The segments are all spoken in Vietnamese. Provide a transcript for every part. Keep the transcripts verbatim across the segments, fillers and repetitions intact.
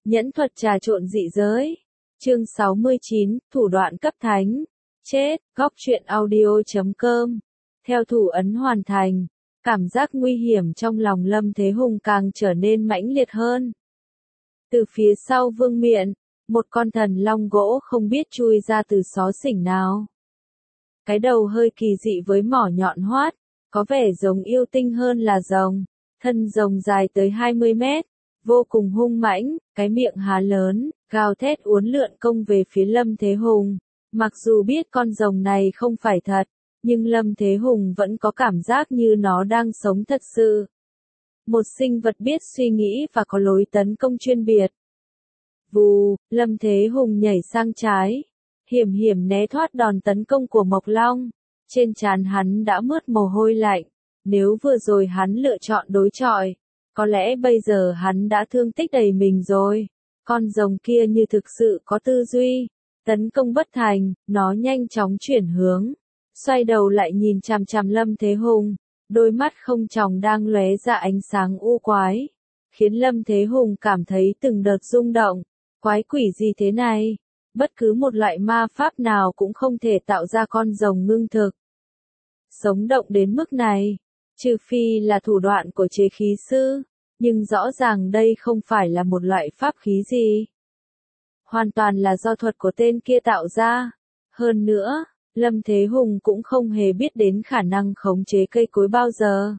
Nhẫn thuật trà trộn dị giới. Chương sáu mươi chín, thủ đoạn cấp thánh. Chết, góc truyện audio chấm com. Theo thủ ấn hoàn thành, cảm giác nguy hiểm trong lòng Lâm Thế Hùng càng trở nên mãnh liệt hơn. Từ phía sau vương miện, một con thần long gỗ không biết chui ra từ xó xỉnh nào. Cái đầu hơi kỳ dị với mỏ nhọn hoắt, có vẻ giống yêu tinh hơn là rồng. Thân rồng dài tới hai mươi mét, vô cùng hung mãnh, cái miệng há lớn, gào thét uốn lượn công về phía Lâm Thế Hùng. Mặc dù biết con rồng này không phải thật, nhưng Lâm Thế Hùng vẫn có cảm giác như nó đang sống thật sự. Một sinh vật biết suy nghĩ và có lối tấn công chuyên biệt. Vù, Lâm Thế Hùng nhảy sang trái, hiểm hiểm né thoát đòn tấn công của Mộc Long. Trên trán hắn đã mướt mồ hôi lạnh, nếu vừa rồi hắn lựa chọn đối chọi, có lẽ bây giờ hắn đã thương tích đầy mình rồi. Con rồng kia như thực sự có tư duy, tấn công bất thành, nó nhanh chóng chuyển hướng, xoay đầu lại nhìn chằm chằm Lâm Thế Hùng, đôi mắt không tròng đang lóe ra ánh sáng u quái, khiến Lâm Thế Hùng cảm thấy từng đợt rung động. Quái quỷ gì thế này? Bất cứ một loại ma pháp nào cũng không thể tạo ra con rồng ngưng thực, sống động đến mức này, trừ phi là thủ đoạn của chế khí sư, nhưng rõ ràng đây không phải là một loại pháp khí gì. Hoàn toàn là do thuật của tên kia tạo ra. Hơn nữa, Lâm Thế Hùng cũng không hề biết đến khả năng khống chế cây cối bao giờ.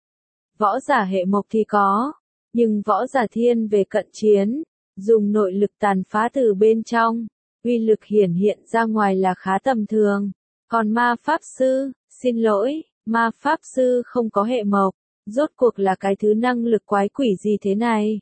Võ giả hệ mộc thì có, nhưng võ giả thiên về cận chiến, dùng nội lực tàn phá từ bên trong, uy lực hiển hiện ra ngoài là khá tầm thường. Còn ma pháp sư, xin lỗi, ma pháp sư không có hệ mộc, rốt cuộc là cái thứ năng lực quái quỷ gì thế này?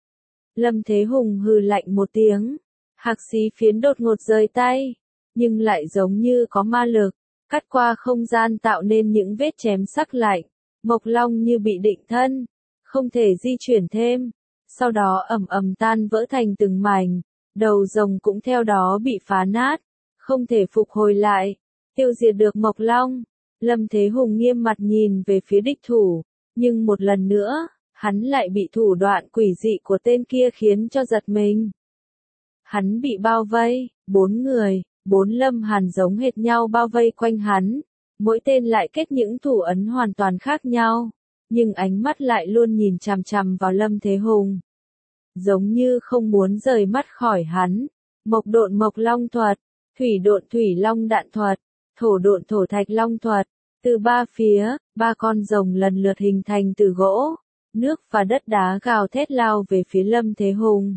Lâm Thế Hùng hừ lạnh một tiếng, hạc xí phiến đột ngột rời tay, nhưng lại giống như có ma lực, cắt qua không gian tạo nên những vết chém sắc lạnh. Mộc Long như bị định thân, không thể di chuyển thêm, sau đó ầm ầm tan vỡ thành từng mảnh, đầu rồng cũng theo đó bị phá nát, không thể phục hồi lại, tiêu diệt được Mộc Long. Lâm Thế Hùng nghiêm mặt nhìn về phía địch thủ, nhưng một lần nữa, hắn lại bị thủ đoạn quỷ dị của tên kia khiến cho giật mình. Hắn bị bao vây, bốn người, bốn Lâm Hàn giống hệt nhau bao vây quanh hắn, mỗi tên lại kết những thủ ấn hoàn toàn khác nhau, nhưng ánh mắt lại luôn nhìn chằm chằm vào Lâm Thế Hùng, giống như không muốn rời mắt khỏi hắn. Mộc độn Mộc Long thuật, thủy độn Thủy Long đạn thuật, thổ độn Thổ Thạch Long thuật. Từ ba phía, ba con rồng lần lượt hình thành từ gỗ, nước và đất đá gào thét lao về phía Lâm Thế Hùng.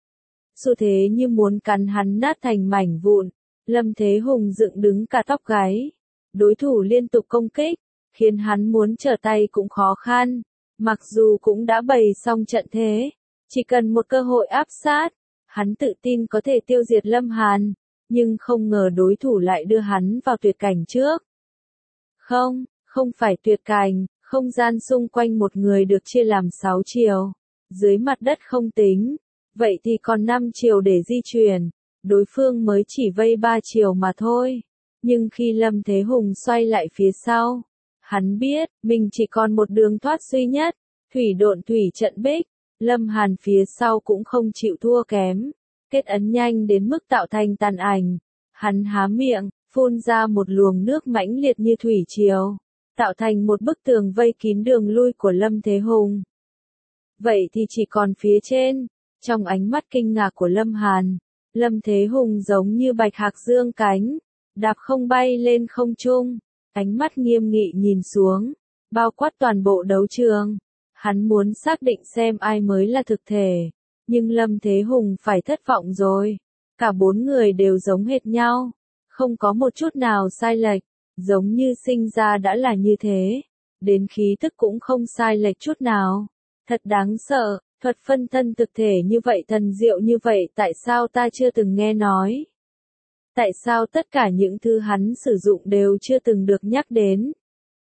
Xu thế như muốn cắn hắn nát thành mảnh vụn. Lâm Thế Hùng dựng đứng cả tóc gáy. Đối thủ liên tục công kích, khiến hắn muốn trở tay cũng khó khăn. Mặc dù cũng đã bày xong trận thế, chỉ cần một cơ hội áp sát, hắn tự tin có thể tiêu diệt Lâm Hàn, nhưng không ngờ đối thủ lại đưa hắn vào tuyệt cảnh trước. Không, không phải tuyệt cảnh, không gian xung quanh một người được chia làm sáu chiều, dưới mặt đất không tính, vậy thì còn năm chiều để di chuyển, đối phương mới chỉ vây ba chiều mà thôi. Nhưng khi Lâm Thế Hùng xoay lại phía sau, hắn biết, mình chỉ còn một đường thoát duy nhất, thủy độn Thủy Trận Bích. Lâm Hàn phía sau cũng không chịu thua kém, kết ấn nhanh đến mức tạo thành tàn ảnh, hắn há miệng, phun ra một luồng nước mãnh liệt như thủy triều, tạo thành một bức tường vây kín đường lui của Lâm Thế Hùng. Vậy thì chỉ còn phía trên, trong ánh mắt kinh ngạc của Lâm Hàn, Lâm Thế Hùng giống như bạch hạc dương cánh, đạp không bay lên không trung, ánh mắt nghiêm nghị nhìn xuống, bao quát toàn bộ đấu trường. Hắn muốn xác định xem ai mới là thực thể, nhưng Lâm Thế Hùng phải thất vọng rồi. Cả bốn người đều giống hệt nhau, không có một chút nào sai lệch, giống như sinh ra đã là như thế, đến khí thức cũng không sai lệch chút nào. Thật đáng sợ, thuật phân thân thực thể như vậy, thần diệu như vậy, tại sao ta chưa từng nghe nói? Tại sao tất cả những thứ hắn sử dụng đều chưa từng được nhắc đến?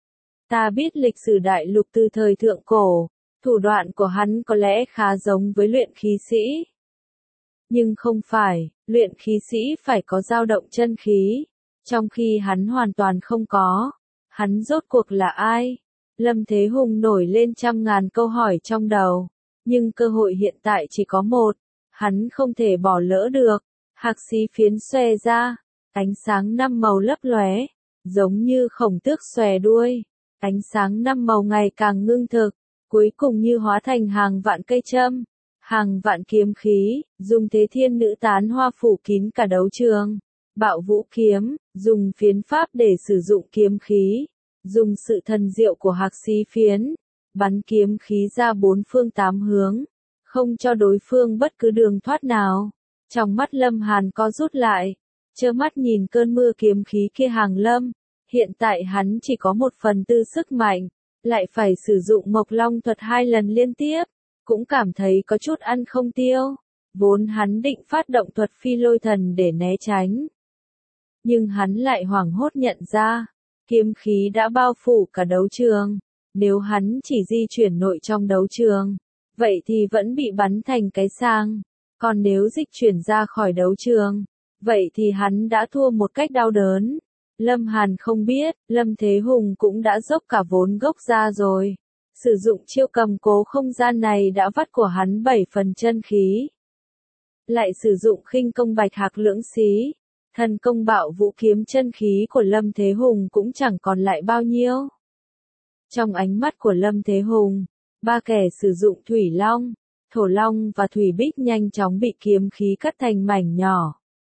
Ta biết lịch sử đại lục từ thời thượng cổ, thủ đoạn của hắn có lẽ khá giống với luyện khí sĩ. Nhưng không phải, luyện khí sĩ phải có dao động chân khí, trong khi hắn hoàn toàn không có. Hắn rốt cuộc là ai? Lâm Thế Hùng nổi lên trăm ngàn câu hỏi trong đầu, nhưng cơ hội hiện tại chỉ có một. Hắn không thể bỏ lỡ được. Hạc xí phiến xòe ra, ánh sáng năm màu lấp lóe, giống như khổng tước xòe đuôi. Ánh sáng năm màu ngày càng ngưng thực, cuối cùng như hóa thành hàng vạn cây châm, hàng vạn kiếm khí, dùng thế thiên nữ tán hoa phủ kín cả đấu trường. Bạo vũ kiếm, dùng phiến pháp để sử dụng kiếm khí, dùng sự thần diệu của hạc xí phiến, bắn kiếm khí ra bốn phương tám hướng, không cho đối phương bất cứ đường thoát nào. Trong mắt Lâm Hàn co rút lại, trơ mắt nhìn cơn mưa kiếm khí kia hàng lâm. Hiện tại hắn chỉ có một phần tư sức mạnh, lại phải sử dụng Mộc Long thuật hai lần liên tiếp, cũng cảm thấy có chút ăn không tiêu. Vốn hắn định phát động thuật phi lôi thần để né tránh, nhưng hắn lại hoảng hốt nhận ra, kiếm khí đã bao phủ cả đấu trường. Nếu hắn chỉ di chuyển nội trong đấu trường, vậy thì vẫn bị bắn thành cái sang. Còn nếu dịch chuyển ra khỏi đấu trường, vậy thì hắn đã thua một cách đau đớn. Lâm Hàn không biết, Lâm Thế Hùng cũng đã dốc cả vốn gốc ra rồi. Sử dụng chiêu cầm cố không gian này đã vắt của hắn bảy phần chân khí. Lại sử dụng khinh công bạch hạc lưỡng xí. Thần công bạo vũ kiếm chân khí của Lâm Thế Hùng cũng chẳng còn lại bao nhiêu. Trong ánh mắt của Lâm Thế Hùng, ba kẻ sử dụng thủy long, thổ long và thủy bích nhanh chóng bị kiếm khí cắt thành mảnh nhỏ,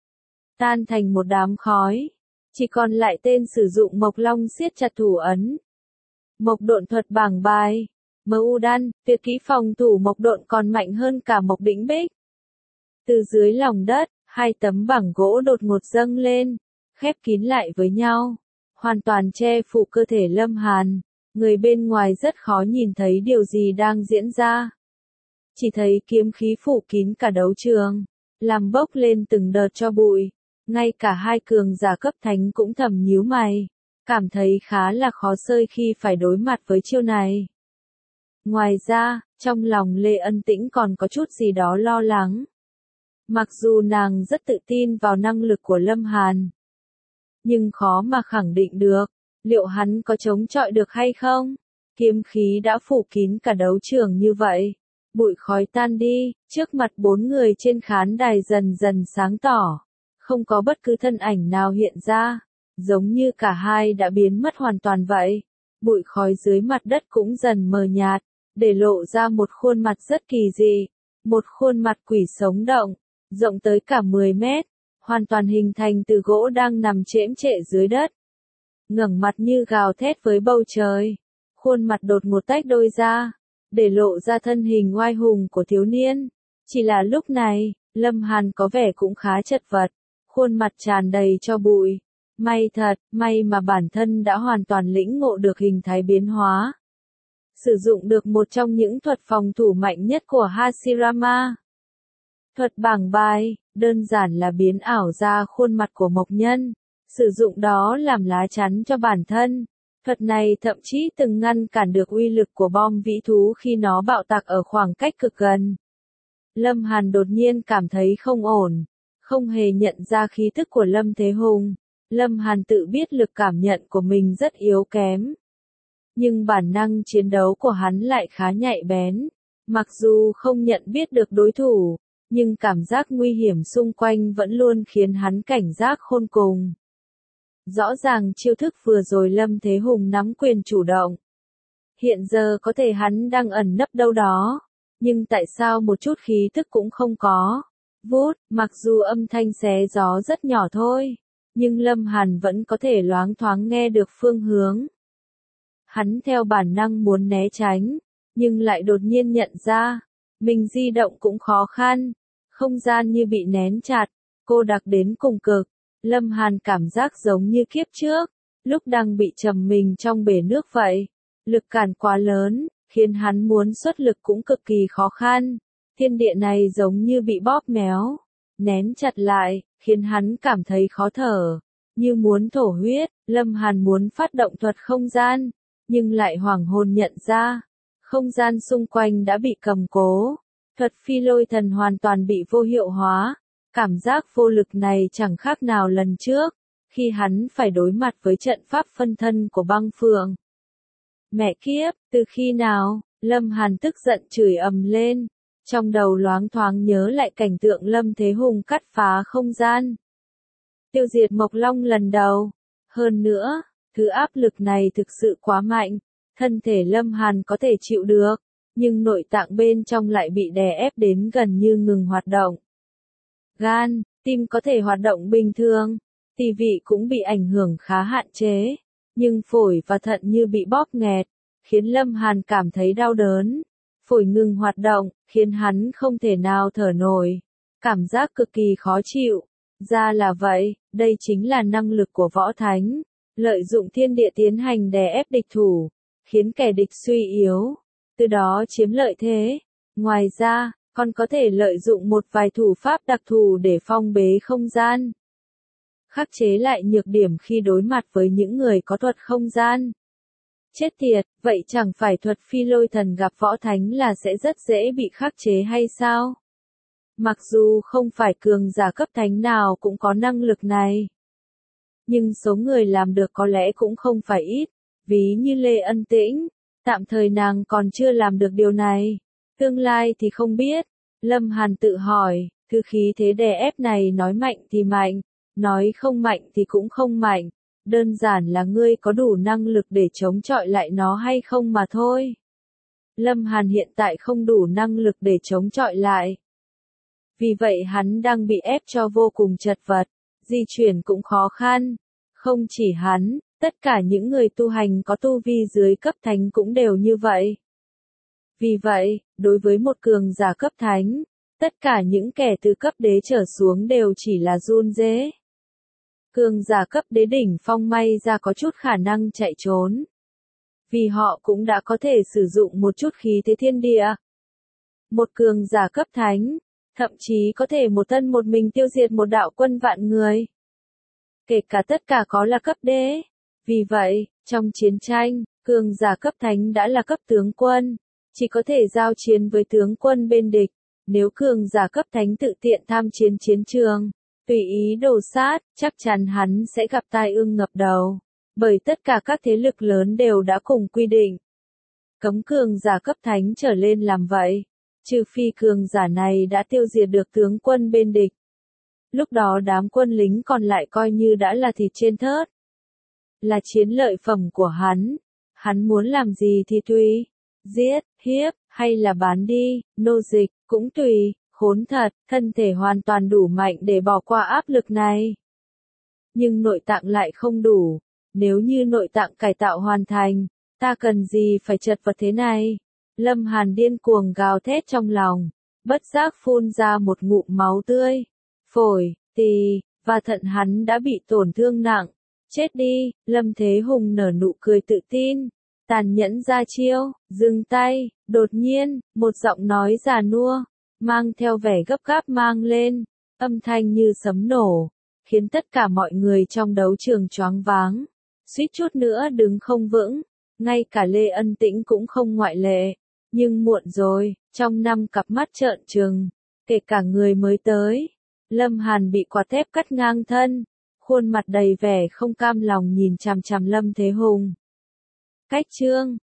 tan thành một đám khói. Chỉ còn lại tên sử dụng Mộc Long siết chặt thủ ấn. Mộc độn thuật bảng bài. Mơ U Đan, tuyệt kỹ phòng thủ mộc độn còn mạnh hơn cả Mộc Đỉnh Bích. Từ dưới lòng đất, hai tấm bảng gỗ đột ngột dâng lên, khép kín lại với nhau, hoàn toàn che phủ cơ thể Lâm Hàn. Người bên ngoài rất khó nhìn thấy điều gì đang diễn ra. Chỉ thấy kiếm khí phủ kín cả đấu trường, làm bốc lên từng đợt cho bụi. Ngay cả hai cường giả cấp thánh cũng thầm nhíu mày, cảm thấy khá là khó xơi khi phải đối mặt với chiêu này. Ngoài ra, trong lòng Lê Ân Tĩnh còn có chút gì đó lo lắng. Mặc dù nàng rất tự tin vào năng lực của Lâm Hàn, nhưng khó mà khẳng định được, liệu hắn có chống chọi được hay không? Kiếm khí đã phủ kín cả đấu trường như vậy. Bụi khói tan đi, trước mặt bốn người trên khán đài dần dần sáng tỏ. Không có bất cứ thân ảnh nào hiện ra, giống như cả hai đã biến mất hoàn toàn vậy. Bụi khói dưới mặt đất cũng dần mờ nhạt, để lộ ra một khuôn mặt rất kỳ dị. Một khuôn mặt quỷ sống động, rộng tới cả mười mét, hoàn toàn hình thành từ gỗ đang nằm chễm trệ dưới đất. Ngẩng mặt như gào thét với bầu trời. Khuôn mặt đột ngột tách đôi ra, để lộ ra thân hình oai hùng của thiếu niên. Chỉ là lúc này, Lâm Hàn có vẻ cũng khá chật vật. Khuôn mặt tràn đầy cho bụi. May thật, may mà bản thân đã hoàn toàn lĩnh ngộ được hình thái biến hóa. Sử dụng được một trong những thuật phòng thủ mạnh nhất của Hashirama. Thuật bảng bài, đơn giản là biến ảo ra khuôn mặt của mộc nhân. Sử dụng đó làm lá chắn cho bản thân. Thuật này thậm chí từng ngăn cản được uy lực của bom vĩ thú khi nó bạo tạc ở khoảng cách cực gần. Lâm Hàn đột nhiên cảm thấy không ổn. Không hề nhận ra khí tức của Lâm Thế Hùng. Lâm Hàn tự biết lực cảm nhận của mình rất yếu kém. Nhưng bản năng chiến đấu của hắn lại khá nhạy bén. Mặc dù không nhận biết được đối thủ, nhưng cảm giác nguy hiểm xung quanh vẫn luôn khiến hắn cảnh giác khôn cùng. Rõ ràng chiêu thức vừa rồi Lâm Thế Hùng nắm quyền chủ động. Hiện giờ có thể hắn đang ẩn nấp đâu đó. Nhưng tại sao một chút khí thức cũng không có? Vút, mặc dù âm thanh xé gió rất nhỏ thôi, nhưng Lâm Hàn vẫn có thể loáng thoáng nghe được phương hướng. Hắn theo bản năng muốn né tránh, nhưng lại đột nhiên nhận ra, mình di động cũng khó khăn, không gian như bị nén chặt, cô đặc đến cùng cực. Lâm Hàn cảm giác giống như kiếp trước, lúc đang bị trầm mình trong bể nước vậy. Lực cản quá lớn, khiến hắn muốn xuất lực cũng cực kỳ khó khăn. Thiên địa này giống như bị bóp méo, nén chặt lại, khiến hắn cảm thấy khó thở, như muốn thổ huyết. Lâm Hàn muốn phát động thuật không gian, nhưng lại hoảng hồn nhận ra, không gian xung quanh đã bị cầm cố. Thuật phi lôi thần hoàn toàn bị vô hiệu hóa. Cảm giác vô lực này chẳng khác nào lần trước, khi hắn phải đối mặt với trận pháp phân thân của băng phượng. Mẹ kiếp, từ khi nào? Lâm Hàn tức giận chửi ầm lên. Trong đầu loáng thoáng nhớ lại cảnh tượng Lâm Thế Hùng cắt phá không gian, tiêu diệt Mộc Long lần đầu. Hơn nữa, thứ áp lực này thực sự quá mạnh, thân thể Lâm Hàn có thể chịu được, nhưng nội tạng bên trong lại bị đè ép đến gần như ngừng hoạt động. Gan, tim có thể hoạt động bình thường, tỳ vị cũng bị ảnh hưởng khá hạn chế, nhưng phổi và thận như bị bóp nghẹt, khiến Lâm Hàn cảm thấy đau đớn. Phổi ngừng hoạt động, khiến hắn không thể nào thở nổi, cảm giác cực kỳ khó chịu. Ra là vậy, đây chính là năng lực của võ thánh, lợi dụng thiên địa tiến hành đè ép địch thủ, khiến kẻ địch suy yếu, từ đó chiếm lợi thế. Ngoài ra, còn có thể lợi dụng một vài thủ pháp đặc thù để phong bế không gian, khắc chế lại nhược điểm khi đối mặt với những người có thuật không gian. Chết tiệt, vậy chẳng phải thuật phi lôi thần gặp võ thánh là sẽ rất dễ bị khắc chế hay sao? Mặc dù không phải cường giả cấp thánh nào cũng có năng lực này, nhưng số người làm được có lẽ cũng không phải ít, ví như Lê Ân Tĩnh, tạm thời nàng còn chưa làm được điều này, tương lai thì không biết. Lâm Hàn tự hỏi, thứ khí thế đè ép này nói mạnh thì mạnh, nói không mạnh thì cũng không mạnh, đơn giản là ngươi có đủ năng lực để chống chọi lại nó hay không mà thôi. Lâm Hàn hiện tại không đủ năng lực để chống chọi lại. Vì vậy hắn đang bị ép cho vô cùng chật vật, di chuyển cũng khó khăn. Không chỉ hắn, tất cả những người tu hành có tu vi dưới cấp thánh cũng đều như vậy. Vì vậy, đối với một cường giả cấp thánh, tất cả những kẻ từ cấp đế trở xuống đều chỉ là run rế. Cường giả cấp đế đỉnh phong may ra có chút khả năng chạy trốn, vì họ cũng đã có thể sử dụng một chút khí thế thiên địa. Một cường giả cấp thánh, thậm chí có thể một thân một mình tiêu diệt một đạo quân vạn người. Kể cả tất cả có là cấp đế. Vì vậy, trong chiến tranh, cường giả cấp thánh đã là cấp tướng quân, chỉ có thể giao chiến với tướng quân bên địch. Nếu cường giả cấp thánh tự tiện tham chiến chiến trường, tùy ý đồ sát, chắc chắn hắn sẽ gặp tai ương ngập đầu. Bởi tất cả các thế lực lớn đều đã cùng quy định cấm cường giả cấp thánh trở lên làm vậy, trừ phi cường giả này đã tiêu diệt được tướng quân bên địch. Lúc đó đám quân lính còn lại coi như đã là thịt trên thớt, là chiến lợi phẩm của hắn. Hắn muốn làm gì thì tùy, giết, hiếp, hay là bán đi, nô dịch, cũng tùy. Khốn thật, thân thể hoàn toàn đủ mạnh để bỏ qua áp lực này. Nhưng nội tạng lại không đủ. Nếu như nội tạng cải tạo hoàn thành, ta cần gì phải chật vật thế này? Lâm Hàn điên cuồng gào thét trong lòng, bất giác phun ra một ngụm máu tươi. Phổi, tỳ, và thận hắn đã bị tổn thương nặng. Chết đi, Lâm Thế Hùng nở nụ cười tự tin, tàn nhẫn ra chiêu, dừng tay. Đột nhiên, một giọng nói già nua, mang theo vẻ gấp gáp mang lên, âm thanh như sấm nổ, khiến tất cả mọi người trong đấu trường choáng váng, suýt chút nữa đứng không vững, ngay cả Lê Ân Tĩnh cũng không ngoại lệ. Nhưng muộn rồi, trong năm cặp mắt trợn trừng, kể cả người mới tới, Lâm Hàn bị quạt thép cắt ngang thân, khuôn mặt đầy vẻ không cam lòng nhìn chằm chằm Lâm Thế Hùng. Cách chương